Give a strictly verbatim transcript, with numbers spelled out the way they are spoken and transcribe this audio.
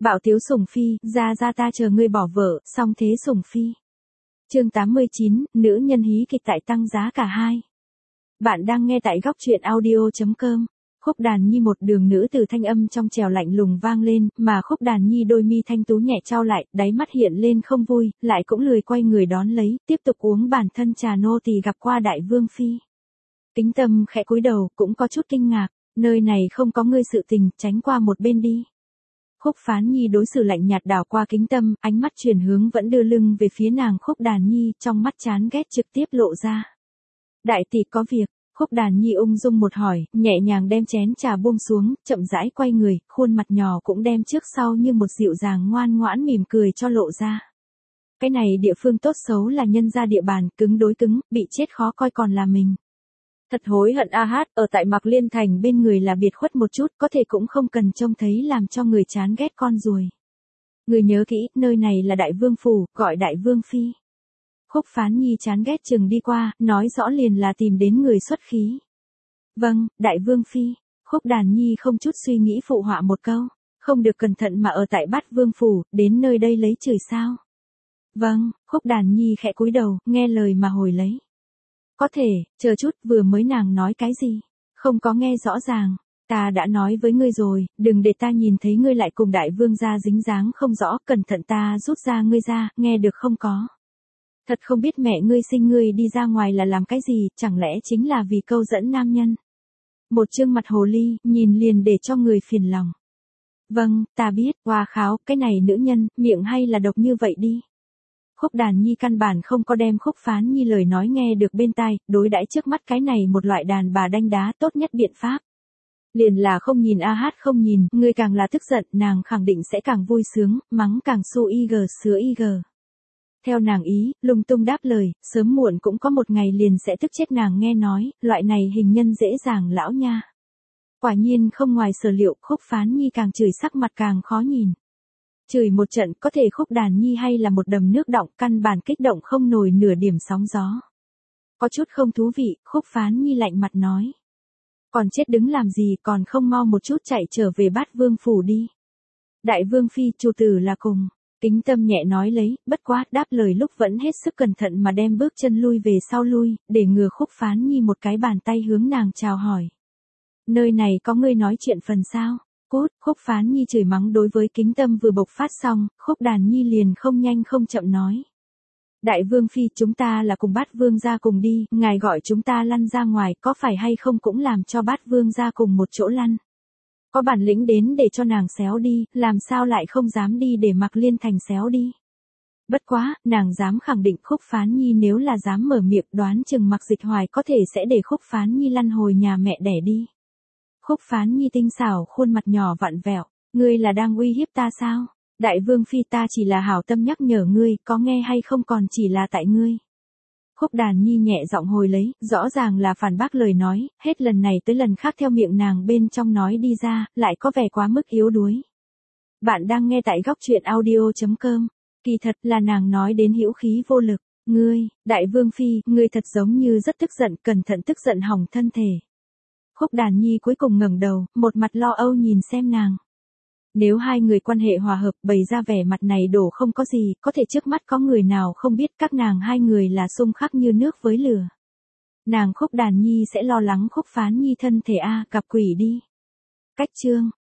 Bạo tiếu sủng phi, ra ra ta chờ ngươi bỏ vợ, xong thế sủng phi. Chương tám mươi chín, nữ nhân hí kịch tại tăng giá cả hai. Bạn đang nghe tại góc truyện audio chấm com. Khúc Đàn Nhi một đường nữ từ thanh âm trong trèo lạnh lùng vang lên, mà Khúc Đàn Nhi đôi mi thanh tú nhẹ trao lại, đáy mắt hiện lên không vui, lại cũng lười quay người đón lấy, tiếp tục uống bản thân trà nô tỳ gặp qua đại vương phi. Kính Tâm khẽ cúi đầu, cũng có chút kinh ngạc, nơi này không có ngươi sự tình, tránh qua một bên đi. Khúc Phán Nhi đối xử lạnh nhạt đảo qua Kính Tâm, ánh mắt chuyển hướng vẫn đưa lưng về phía nàng Khúc Đàn Nhi, trong mắt chán ghét trực tiếp lộ ra. Đại tỷ có việc. Khúc Đàn Nhi ung dung một hỏi, nhẹ nhàng đem chén trà buông xuống, chậm rãi quay người, khuôn mặt nhỏ cũng đem trước sau như một dịu dàng ngoan ngoãn mỉm cười cho lộ ra. Cái này địa phương tốt xấu là nhân gia địa bàn, cứng đối cứng, bị chết khó coi còn là mình. Thật hối hận a hát, ở tại Mạc Liên Thành bên người là biệt khuất một chút, có thể cũng không cần trông thấy làm cho người chán ghét con ruồi. Người nhớ kỹ, nơi này là đại vương phủ, gọi đại vương phi. Khúc Phán Nhi chán ghét chừng đi qua, nói rõ liền là tìm đến người xuất khí. Vâng, đại vương phi. Khúc Đàn Nhi không chút suy nghĩ phụ họa một câu. Không được cẩn thận mà ở tại Bát Vương phủ, đến nơi đây lấy chửi sao. Vâng, Khúc Đàn Nhi khẽ cúi đầu, nghe lời mà hồi lấy. Có thể, chờ chút, vừa mới nàng nói cái gì? Không có nghe rõ ràng. Ta đã nói với ngươi rồi, đừng để ta nhìn thấy ngươi lại cùng đại vương gia dính dáng không rõ, cẩn thận ta rút ra ngươi ra, nghe được không có? Thật không biết mẹ ngươi sinh ngươi đi ra ngoài là làm cái gì, chẳng lẽ chính là vì câu dẫn nam nhân. Một trương mặt hồ ly, nhìn liền để cho người phiền lòng. Vâng, ta biết, hoa kháo, cái này nữ nhân, miệng hay là độc như vậy đi. Khúc Đàn Nhi căn bản không có đem Khúc Phán Nhi lời nói nghe được bên tai, đối đãi trước mắt cái này một loại đàn bà đanh đá tốt nhất biện pháp. Liền là không nhìn a hát không nhìn, ngươi càng là tức giận, nàng khẳng định sẽ càng vui sướng, mắng càng su y gờ sứa y gờ. Theo nàng ý, lung tung đáp lời, sớm muộn cũng có một ngày liền sẽ tức chết nàng nghe nói, loại này hình nhân dễ dàng lão nha. Quả nhiên không ngoài sở liệu, Khúc Phán Nhi càng chửi sắc mặt càng khó nhìn. Chửi một trận có thể Khúc Đàn Nhi hay là một đầm nước đọng, căn bản kích động không nổi nửa điểm sóng gió. Có chút không thú vị, Khúc Phán Nhi lạnh mặt nói. Còn chết đứng làm gì, còn không mau một chút chạy trở về Bát Vương phủ đi. Đại vương phi, chủ tử là cùng. Kính Tâm nhẹ nói lấy, bất quá, đáp lời lúc vẫn hết sức cẩn thận mà đem bước chân lui về sau lui, để ngừa Khúc Phán Nhi một cái bàn tay hướng nàng chào hỏi. Nơi này có ngươi nói chuyện phần sao? Cút, Khúc Phán Nhi chửi mắng đối với Kính Tâm vừa bộc phát xong, Khúc Đàn Nhi liền không nhanh không chậm nói. Đại vương phi, chúng ta là cùng Bát Vương gia cùng đi, ngài gọi chúng ta lăn ra ngoài, có phải hay không cũng làm cho Bát Vương gia cùng một chỗ lăn. Có bản lĩnh đến để cho nàng xéo đi, làm sao lại không dám đi để Mạc Liên Thành xéo đi. Bất quá, nàng dám khẳng định Khúc Phán Nhi nếu là dám mở miệng đoán chừng Mạc Dịch Hoài có thể sẽ để Khúc Phán Nhi lăn hồi nhà mẹ đẻ đi. Khúc Phán Nhi tinh xảo khuôn mặt nhỏ vặn vẹo, ngươi là đang uy hiếp ta sao? Đại vương phi ta chỉ là hảo tâm nhắc nhở ngươi, có nghe hay không còn chỉ là tại ngươi. Khúc Đàn Nhi nhẹ giọng hồi lấy, rõ ràng là phản bác lời nói, hết lần này tới lần khác theo miệng nàng bên trong nói đi ra, lại có vẻ quá mức yếu đuối. Bạn đang nghe tại góc truyện audio chấm com, kỳ thật là nàng nói đến hữu khí vô lực, ngươi, đại vương phi, ngươi thật giống như rất tức giận, cẩn thận tức giận hỏng thân thể. Khúc Đàn Nhi cuối cùng ngẩng đầu, một mặt lo âu nhìn xem nàng. Nếu hai người quan hệ hòa hợp bày ra vẻ mặt này đổ không có gì, có thể trước mắt có người nào không biết các nàng hai người là xung khắc như nước với lửa. Nàng Khúc Đàn Nhi sẽ lo lắng Khúc Phán Nhi thân thể a, gặp quỷ đi. Cách chương